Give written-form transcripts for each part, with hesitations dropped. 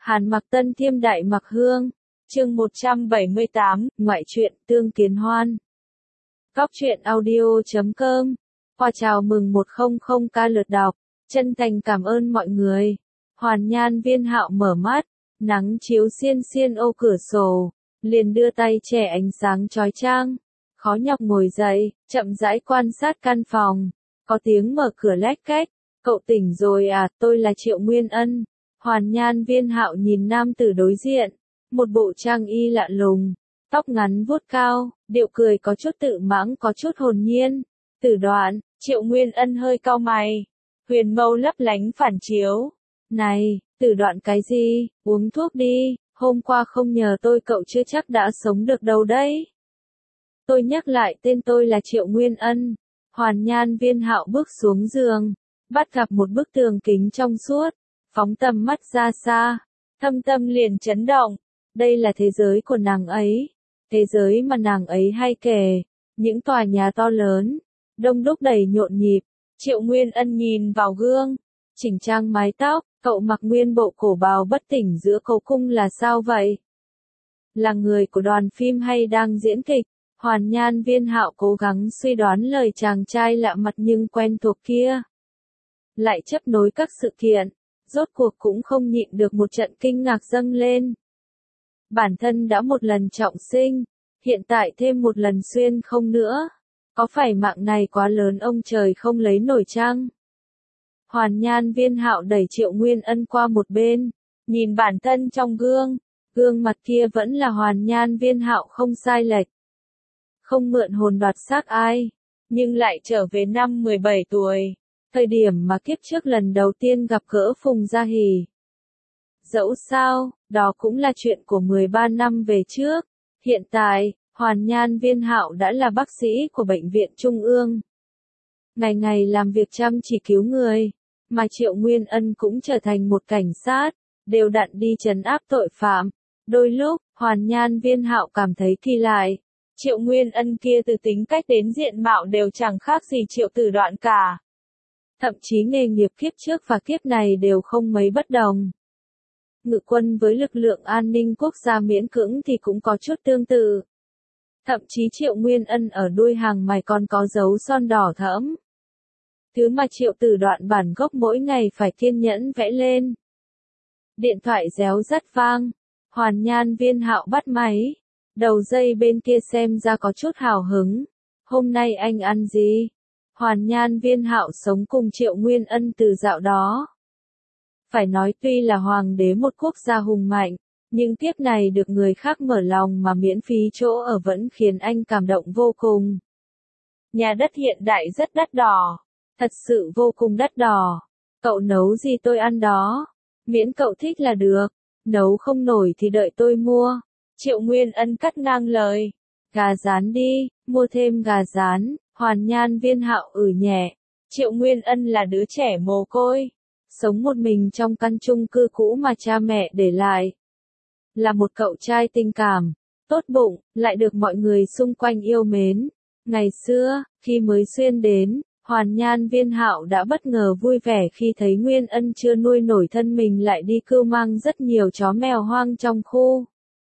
Hàn Mặc Tân Thiêm Đại Mặc Hương, chương 178, ngoại truyện Tương Kiến Hoan. Góc truyện audio.com. Hoa chào mừng 100k lượt đọc, chân thành cảm ơn mọi người. Hoàn Nhan Viên Hạo mở mắt, nắng chiếu xiên xiên ô cửa sổ, liền đưa tay che ánh sáng chói chang, khó nhọc ngồi dậy, chậm rãi quan sát căn phòng, có tiếng mở cửa lách cách. Cậu tỉnh rồi à, tôi là Triệu Nguyên Ân. Hoàn Nhan Viên Hạo nhìn nam tử đối diện, một bộ trang y lạ lùng, tóc ngắn vuốt cao, điệu cười có chút tự mãng có chút hồn nhiên. Tử Đoạn, Triệu Nguyên Ân hơi cau mày, huyền mâu lấp lánh phản chiếu. Này, Tử Đoạn cái gì, uống thuốc đi, hôm qua không nhờ tôi cậu chưa chắc đã sống được đâu đấy. Tôi nhắc lại tên tôi là Triệu Nguyên Ân. Hoàn Nhan Viên Hạo bước xuống giường, bắt gặp một bức tường kính trong suốt, phóng tầm mắt ra xa, thâm tâm liền chấn động. Đây là thế giới của nàng ấy, thế giới mà nàng ấy hay kể, những tòa nhà to lớn, đông đúc đầy nhộn nhịp. Triệu Nguyên Ân nhìn vào gương, chỉnh trang mái tóc, cậu mặc nguyên bộ cổ bào bất tỉnh giữa cầu cung là sao vậy? Là người của đoàn phim hay đang diễn kịch? Hoàn Nhan Viên Hạo cố gắng suy đoán lời chàng trai lạ mặt nhưng quen thuộc kia. Lại chấp nối các sự kiện, rốt cuộc cũng không nhịn được một trận kinh ngạc dâng lên. Bản thân đã một lần trọng sinh, hiện tại thêm một lần xuyên không nữa. Có phải mạng này quá lớn ông trời không lấy nổi chăng? Hoàn Nhan Viên Hạo đẩy Triệu Nguyên Ân qua một bên, nhìn bản thân trong gương, gương mặt kia vẫn là Hoàn Nhan Viên Hạo không sai lệch. Không mượn hồn đoạt xác ai, nhưng lại trở về năm 17 tuổi, thời điểm mà kiếp trước lần đầu tiên gặp gỡ Phùng Gia Hỷ. Dẫu sao, đó cũng là chuyện của 13 năm về trước. Hiện tại, Hoàn Nhan Viên Hạo đã là bác sĩ của Bệnh viện Trung ương. Ngày ngày làm việc chăm chỉ cứu người, mà Triệu Nguyên Ân cũng trở thành một cảnh sát, đều đặn đi trấn áp tội phạm. Đôi lúc, Hoàn Nhan Viên Hạo cảm thấy kỳ lạ. Triệu Nguyên Ân kia từ tính cách đến diện mạo đều chẳng khác gì Triệu Tử Đoạn cả. Thậm chí nghề nghiệp kiếp trước và kiếp này đều không mấy bất đồng. Ngự quân với lực lượng an ninh quốc gia miễn cưỡng thì cũng có chút tương tự. Thậm chí Triệu Nguyên Ân ở đuôi hàng mày còn có dấu son đỏ thẫm. Thứ mà Triệu Tử Đoạn bản gốc mỗi ngày phải kiên nhẫn vẽ lên. Điện thoại réo rắt vang, Hoàn Nhan Viên Hạo bắt máy. Đầu dây bên kia xem ra có chút hào hứng. Hôm nay anh ăn gì? Hoàn Nhan Viên Hạo sống cùng Triệu Nguyên Ân từ dạo đó. Phải nói tuy là hoàng đế một quốc gia hùng mạnh, nhưng tiếp này được người khác mở lòng mà miễn phí chỗ ở vẫn khiến anh cảm động vô cùng. Nhà đất hiện đại rất đắt đỏ, thật sự vô cùng đắt đỏ. Cậu nấu gì tôi ăn đó, miễn cậu thích là được, nấu không nổi thì đợi tôi mua. Triệu Nguyên Ân cắt ngang lời. Gà rán đi, mua thêm gà rán. Hoàn Nhan Viên Hạo nhẹ. Triệu Nguyên Ân là đứa trẻ mồ côi, sống một mình trong căn chung cư cũ mà cha mẹ để lại. Là một cậu trai tình cảm, tốt bụng, lại được mọi người xung quanh yêu mến. Ngày xưa, khi mới xuyên đến, Hoàn Nhan Viên Hạo đã bất ngờ vui vẻ khi thấy Nguyên Ân chưa nuôi nổi thân mình lại đi cưu mang rất nhiều chó mèo hoang trong khu.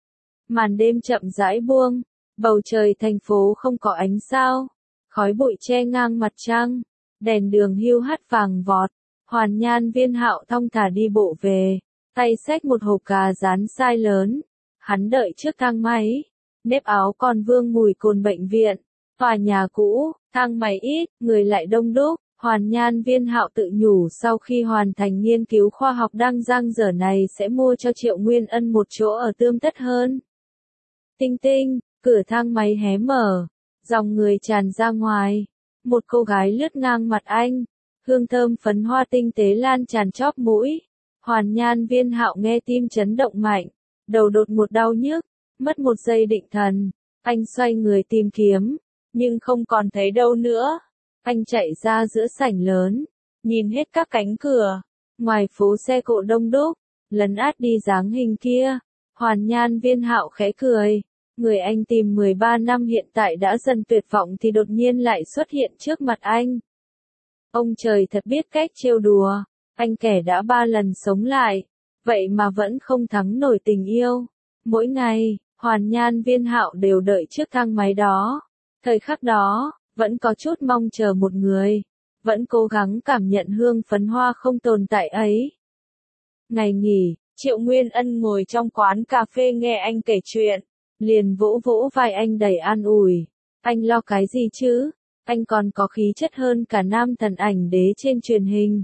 Màn đêm chậm rãi buông, bầu trời thành phố không có ánh sao, khói bụi che ngang mặt trăng, đèn đường hiu hắt vàng vọt. Hoàn Nhan Viên Hạo thong thả đi bộ về, tay xách một hộp gà rán size lớn. Hắn đợi trước thang máy, nếp áo còn vương mùi cồn bệnh viện, tòa nhà cũ, thang máy ít, người lại đông đúc. Hoàn Nhan Viên Hạo tự nhủ sau khi hoàn thành nghiên cứu khoa học đang dang dở này sẽ mua cho Triệu Nguyên Ân một chỗ ở tươm tất hơn. Tinh tinh, cửa thang máy hé mở, dòng người tràn ra ngoài. Một cô gái lướt ngang mặt anh, hương thơm phấn hoa tinh tế lan tràn chóp mũi. Hoàn Nhan Viên Hạo nghe tim chấn động mạnh, đầu đột ngột đau nhức, mất một giây định thần. Anh xoay người tìm kiếm, nhưng không còn thấy đâu nữa. Anh chạy ra giữa sảnh lớn, nhìn hết các cánh cửa, ngoài phố xe cộ đông đúc, lấn át đi dáng hình kia. Hoàn Nhan Viên Hạo khẽ cười. Người anh tìm 13 năm hiện tại đã dần tuyệt vọng thì đột nhiên lại xuất hiện trước mặt anh. Ông trời thật biết cách trêu đùa, anh kẻ đã 3 lần sống lại, vậy mà vẫn không thắng nổi tình yêu. Mỗi ngày, Hoàn Nhan Viên Hạo đều đợi trước thang máy đó. Thời khắc đó, vẫn có chút mong chờ một người, vẫn cố gắng cảm nhận hương phấn hoa không tồn tại ấy. Ngày nghỉ, Triệu Nguyên Ân ngồi trong quán cà phê nghe anh kể chuyện, liền vỗ vỗ vai anh đầy an ủi. Anh lo cái gì chứ? Anh còn có khí chất hơn cả nam thần ảnh đế trên truyền hình.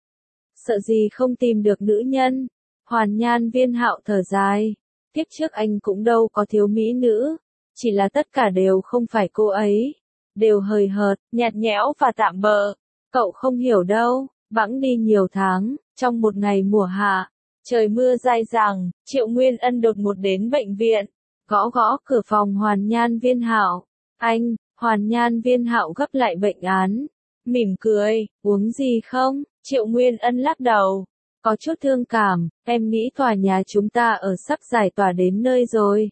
Sợ gì không tìm được nữ nhân? Hoàn Nhan Viên Hạo thở dài. Kiếp trước anh cũng đâu có thiếu mỹ nữ, chỉ là tất cả đều không phải cô ấy, đều hời hợt, nhạt nhẽo và tạm bợ. Cậu không hiểu đâu, bẵng đi nhiều tháng, trong một ngày mùa hạ, trời mưa dai dẳng, Triệu Nguyên Ân đột ngột đến bệnh viện, gõ gõ cửa phòng Hoàn Nhan Viên Hạo. Anh, Hoàn Nhan Viên Hạo gấp lại bệnh án, mỉm cười, uống gì không? Triệu Nguyên Ân lắc đầu. Có chút thương cảm, em nghĩ tòa nhà chúng ta ở sắp giải tỏa đến nơi rồi.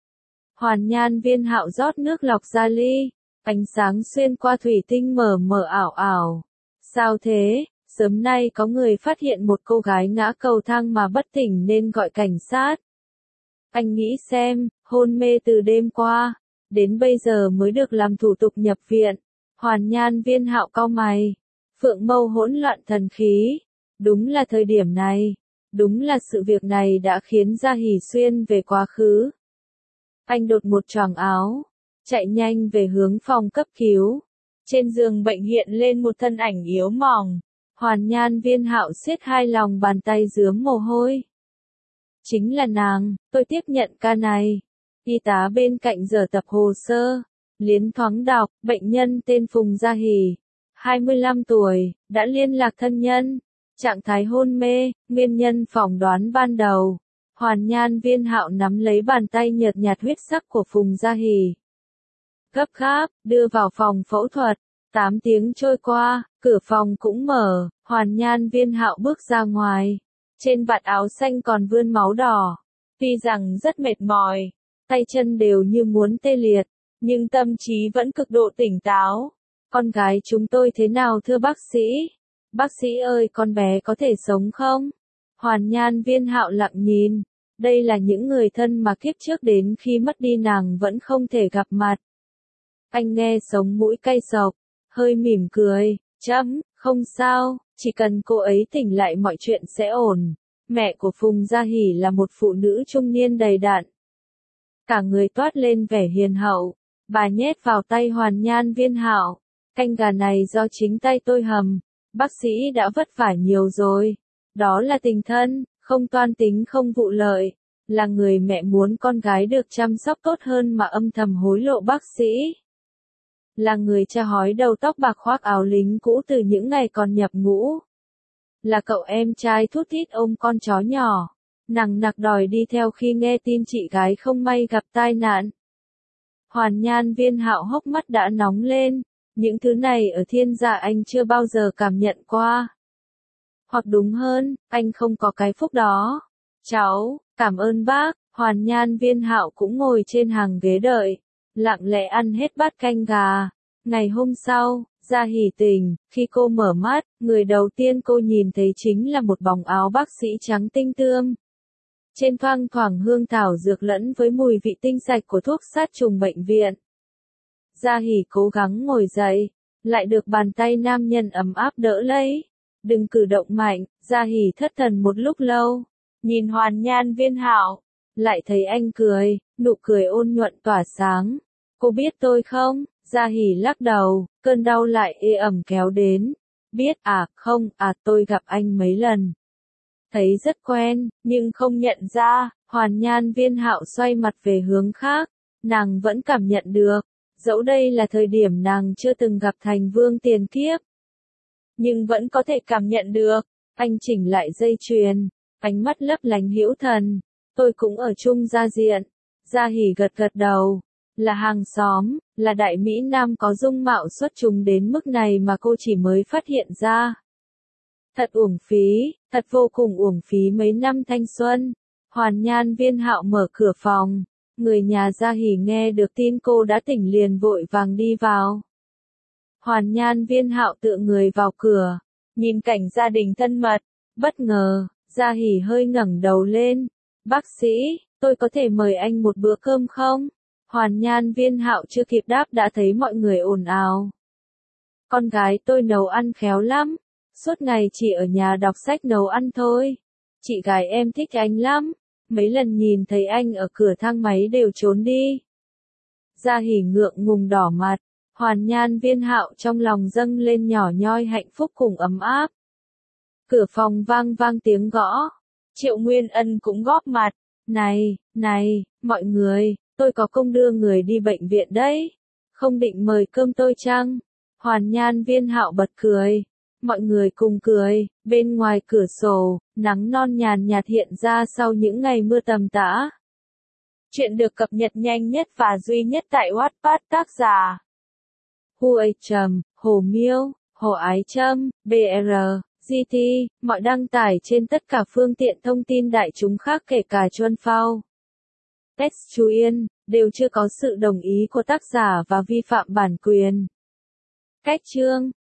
Hoàn Nhan Viên Hạo rót nước lọc ra ly, ánh sáng xuyên qua thủy tinh mờ mờ ảo ảo. Sao thế? Sớm nay có người phát hiện một cô gái ngã cầu thang mà bất tỉnh nên gọi cảnh sát. Anh nghĩ xem, hôn mê từ đêm qua, đến bây giờ mới được làm thủ tục nhập viện. Hoàn Nhan Viên Hạo cau mày, phượng mâu hỗn loạn thần khí. Đúng là thời điểm này, đúng là sự việc này đã khiến Gia Hỷ xuyên về quá khứ. Anh đột một choàng áo, chạy nhanh về hướng phòng cấp cứu. Trên giường bệnh hiện lên một thân ảnh yếu mỏng. Hoàn Nhan Viên Hạo siết hai lòng bàn tay rướm mồ hôi. Chính là nàng, tôi tiếp nhận ca này. Y tá bên cạnh giờ tập hồ sơ, liến thoáng đọc, bệnh nhân tên Phùng Gia Hỷ, 25 tuổi, đã liên lạc thân nhân. Trạng thái hôn mê, nguyên nhân phỏng đoán ban đầu. Hoàn Nhan Viên Hạo nắm lấy bàn tay nhợt nhạt huyết sắc của Phùng Gia Hỷ. Gấp gáp, đưa vào phòng phẫu thuật. 8 tiếng trôi qua, cửa phòng cũng mở, Hoàn Nhan Viên Hạo bước ra ngoài. Trên vạt áo xanh còn vươn máu đỏ. Tuy rằng rất mệt mỏi, tay chân đều như muốn tê liệt, nhưng tâm trí vẫn cực độ tỉnh táo. Con gái chúng tôi thế nào thưa bác sĩ? Bác sĩ ơi, con bé có thể sống không? Hoàn Nhan Viên Hạo lặng nhìn. Đây là những người thân mà kiếp trước đến khi mất đi nàng vẫn không thể gặp mặt. Anh nghe sống mũi cay xộc, hơi mỉm cười. Không sao, chỉ cần cô ấy tỉnh lại mọi chuyện sẽ ổn. Mẹ của Phùng Gia Hỷ là một phụ nữ trung niên đầy đặn. Cả người toát lên vẻ hiền hậu. Bà nhét vào tay Hoàn Nhan Viên Hạo. Canh gà này do chính tay tôi hầm. Bác sĩ đã vất vả nhiều rồi. Đó là tình thân, không toan tính không vụ lợi. Là người mẹ muốn con gái được chăm sóc tốt hơn mà âm thầm hối lộ bác sĩ. Là người cha hói đầu tóc bạc khoác áo lính cũ từ những ngày còn nhập ngũ. Là cậu em trai thút thít ôm con chó nhỏ. Nằng nặc đòi đi theo khi nghe tin chị gái không may gặp tai nạn. Hoàn Nhan Viên Hạo hốc mắt đã nóng lên. Những thứ này ở thiên gia anh chưa bao giờ cảm nhận qua. Hoặc đúng hơn, anh không có cái phúc đó. Cháu, cảm ơn bác. Hoàn Nhan Viên Hạo cũng ngồi trên hàng ghế đợi, lặng lẽ ăn hết bát canh gà. Ngày hôm sau, Gia Hỷ tỉnh, khi cô mở mắt, người đầu tiên cô nhìn thấy chính là một bóng áo bác sĩ trắng tinh tươm. Trên thoang thoảng hương thảo dược lẫn với mùi vị tinh sạch của thuốc sát trùng bệnh viện. Gia Hỷ cố gắng ngồi dậy, lại được bàn tay nam nhân ấm áp đỡ lấy. Đừng cử động mạnh. Gia Hỷ thất thần một lúc lâu, nhìn Hoàn Nhan Viên Hạo, lại thấy anh cười, nụ cười ôn nhuận tỏa sáng. Cô biết tôi không? Gia Hỷ lắc đầu, cơn đau lại ê ẩm kéo đến. Biết à, không, tôi gặp anh mấy lần. Thấy rất quen, nhưng không nhận ra. Hoàn Nhan Viên Hạo xoay mặt về hướng khác, nàng vẫn cảm nhận được. Dẫu đây là thời điểm nàng chưa từng gặp Thành Vương tiền kiếp, nhưng vẫn có thể cảm nhận được. Anh chỉnh lại dây chuyền, ánh mắt lấp lánh hữu thần. Tôi cũng ở chung gia diện. Gia Hỷ gật gật đầu. Là hàng xóm, là đại mỹ nam có dung mạo xuất chúng đến mức này mà cô chỉ mới phát hiện ra. Thật uổng phí, thật vô cùng uổng phí mấy năm thanh xuân. Hoàn Nhan Viên Hạo mở cửa phòng. Người nhà Gia Hỷ nghe được tin cô đã tỉnh liền vội vàng đi vào. Hoàn Nhan Viên Hạo tựa người vào cửa, nhìn cảnh gia đình thân mật, bất ngờ, Gia Hỉ hơi ngẩng đầu lên. Bác sĩ, tôi có thể mời anh một bữa cơm không? Hoàn Nhan Viên Hạo chưa kịp đáp đã thấy mọi người ồn ào. Con gái tôi nấu ăn khéo lắm. Suốt ngày chỉ ở nhà đọc sách nấu ăn thôi. Chị gái em thích anh lắm. Mấy lần nhìn thấy anh ở cửa thang máy đều trốn đi. Gia Hỉ ngượng ngùng đỏ mặt. Hoàn Nhan Viên Hạo trong lòng dâng lên nhỏ nhoi hạnh phúc cùng ấm áp. Cửa phòng vang vang tiếng gõ. Triệu Nguyên Ân cũng góp mặt. Này, mọi người, tôi có công đưa người đi bệnh viện đấy. Không định mời cơm tôi chăng? Hoàn Nhan Viên Hạo bật cười. Mọi người cùng cười, bên ngoài cửa sổ, nắng non nhàn nhạt hiện ra sau những ngày mưa tầm tã. Chuyện được cập nhật nhanh nhất và duy nhất tại Wattpad, tác giả Huê Trầm, Hồ Miêu, Hồ Ái Trâm, BR, GT, mọi đăng tải trên tất cả phương tiện thông tin đại chúng khác kể cả Chuan Phao. Text chú Yên, đều chưa có sự đồng ý của tác giả và vi phạm bản quyền. Cách chương